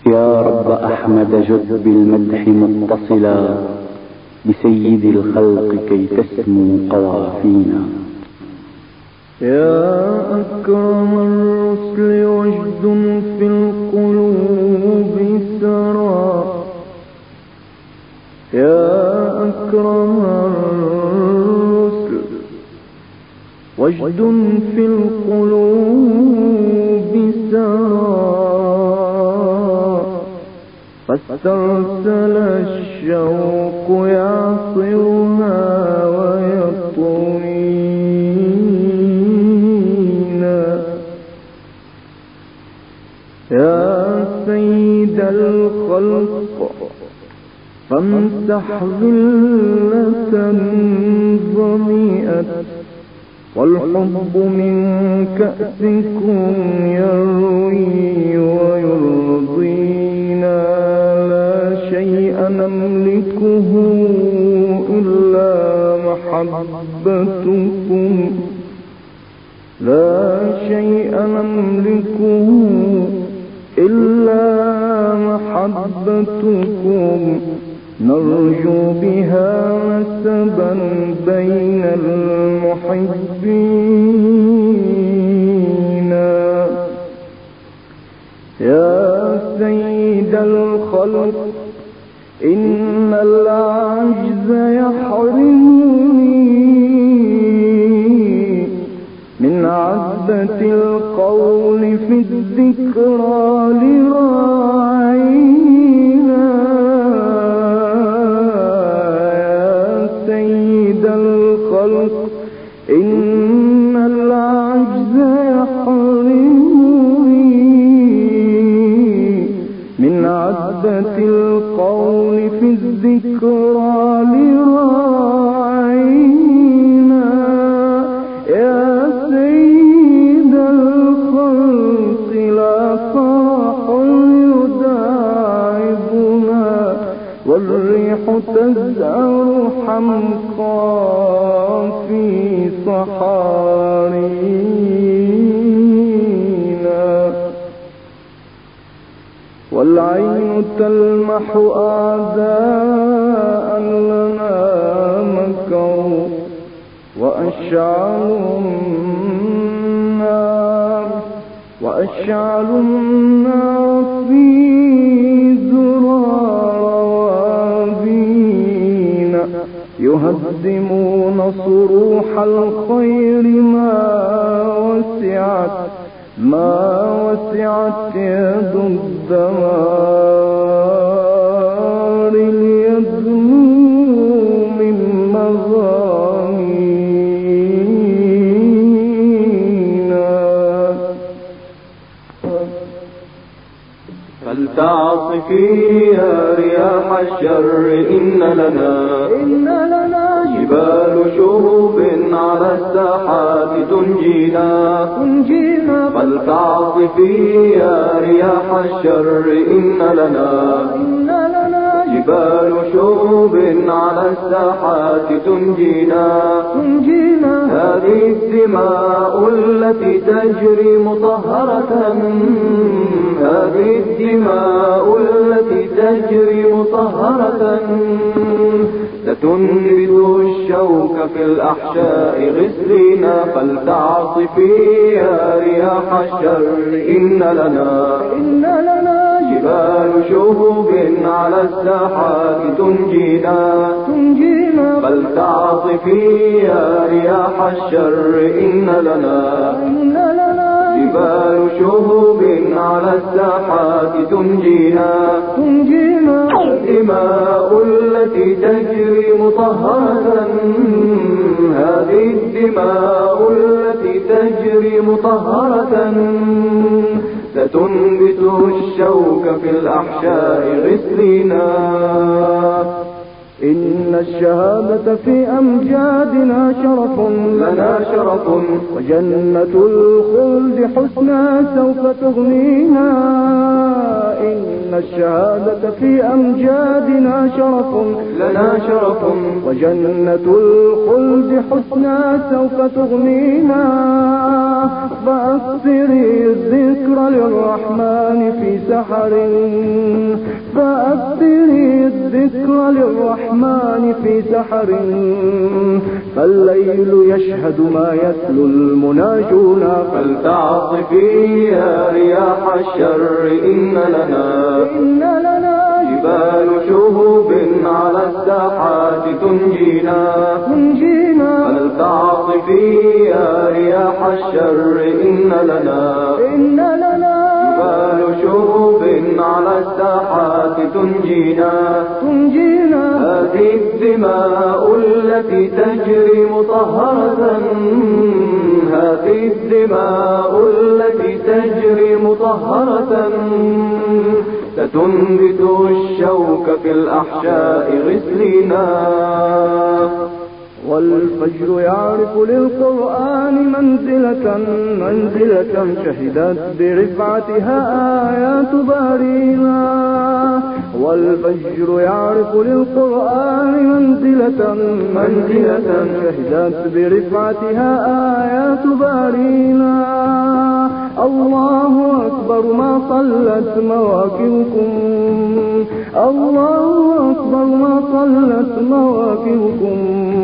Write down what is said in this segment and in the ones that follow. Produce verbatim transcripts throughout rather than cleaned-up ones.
يا رب أحمد جد بالمدح متصلا بسيد الخلق كي تسمو قوافينا. يا أكرم الرسل وجد في القلوب سرى، يا أكرم الرسل وجد في القلوب سرى، فاسترسل الشوق يعصرها ويطوينا. يا سيد الخلق فامسح ذلة ظمئت، والحب من كأسكم يروي ويرضينا. لا شيء نملكه إلا محبتكم، لا شيء نملكه إلا محبتكم، نرجو بها نسبا بين المحبين. يا سيد الخلق إن العجز يحرمني من عذبة القول في الذكرى لراعينا. يا سيد الخلق إن العجز يحرمني من عذبة القول في الذكرى لراعينا. يا سيد الخلق لا فرح يداعبنا، والريح تزهر حمقا في صحارينا، والعين تلمح أعداء لنا مكروا، وأشعلوا النار وأشعلوا النار في زرار روابينا. يهدمون صروح الخير ما وسعت ما وسعت يد الدمار ليدنوا من مغانينا. فلتعصفي يا رياح الشر إن لنا إن لنا جبال شهوب على الساحات تنجينا تنجينا. فلتعصفي يا رياح الشر إن لنا إن لنا جبال شهوب على الساحات تنجينا تنجينا. هذه الدماء التي تجري مطهرة، هذه الدماء التي تجري مطهرة، ستنبت الشوك في الأحشاء غسلينا. فلتعصفي يا رياح الشر إن لنا إن لنا جبال شهوب على الساحات تنجينا تنجينا. فلتعصفي يا رياح الشر إن لنا إن لنا جبال شهوب على الساحات تنجينا تنجينا. الدماء التي تجري مطهرة، هذه الدماء التي تجري مطهرة، ستنبت الشوك في الأحشاء غسلينا. إن الشهادة في أمجادنا شرف لنا شرف، وجنة الخلد حسنى سوف تغنينا. إن الشهادة في أمجادنا شرف لنا شرف وجنة الخلد حسنى سوف تغنينا فأكثري الذكر للرحمن في سحر فأكثري الذكر للرحمن في سحر فالليل يشهد ما يتلو المناجون فلتعطفي يا رياح الشر إن لنا إن لنا جبال شهوب على الساحات تنجينا تنجينا فلتعطفي يا رياح الشر إن لنا إن لنا جبال شهوب على الساحات تنجينا تنجينا هذه الدماء التي تجري مطهرة هذه الدماء التي تجري مطهرة ستنبت الشوك في الأحشاء غسلنا والفجر يعرف للقرآن منزلة منزلة شهدت برفعتها آيات بارينا والفجر يعرف للقرآن منزلة منزلة شهدت برفعتها آيات بارينا الله أكبر ما صلت مواكبكم الله أكبر ما صلت مواكبكم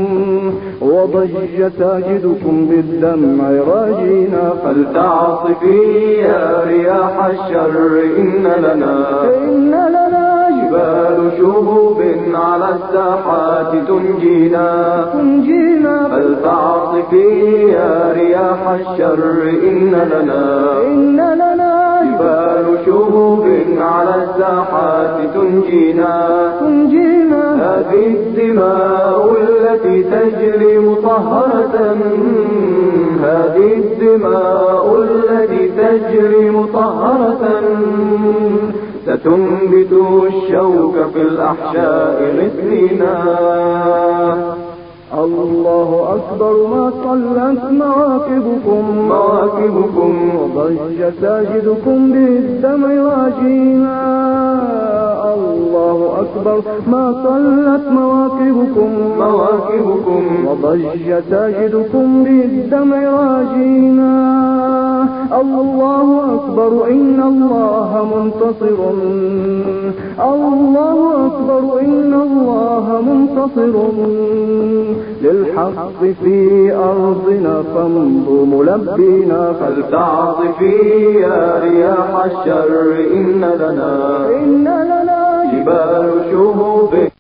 وضج ساجدكم بالدمع راجينا فلتعطفي يا رياح الشر إن لنا إن لنا جبال شهوب على الساحات تنجينا تنجينا فلتعطفي يا رياح الشر إن لنا إن لنا جبال شهوب على الساحات تنجينا تنجينا هذه الدماء التي تجري مطهرة هذه الدماء التي تجري مطهرة ستنبت الشوك في الأحشاء غسلنا الله أكبر ما صلت مواكبكم مواكبكم وضج ساجدكم بالدمع راجينا الله أكبر ما صلت مواكبكم مواكبكم وضج ساجدكم بالدمع راجينا الله أكبر إن الله منتصر الله أكبر إن الله منتصر للحق في أرضنا فامضوا ملبينا فلتعطفي يا رياح الشر إن لنا إن لنا جبال شهوب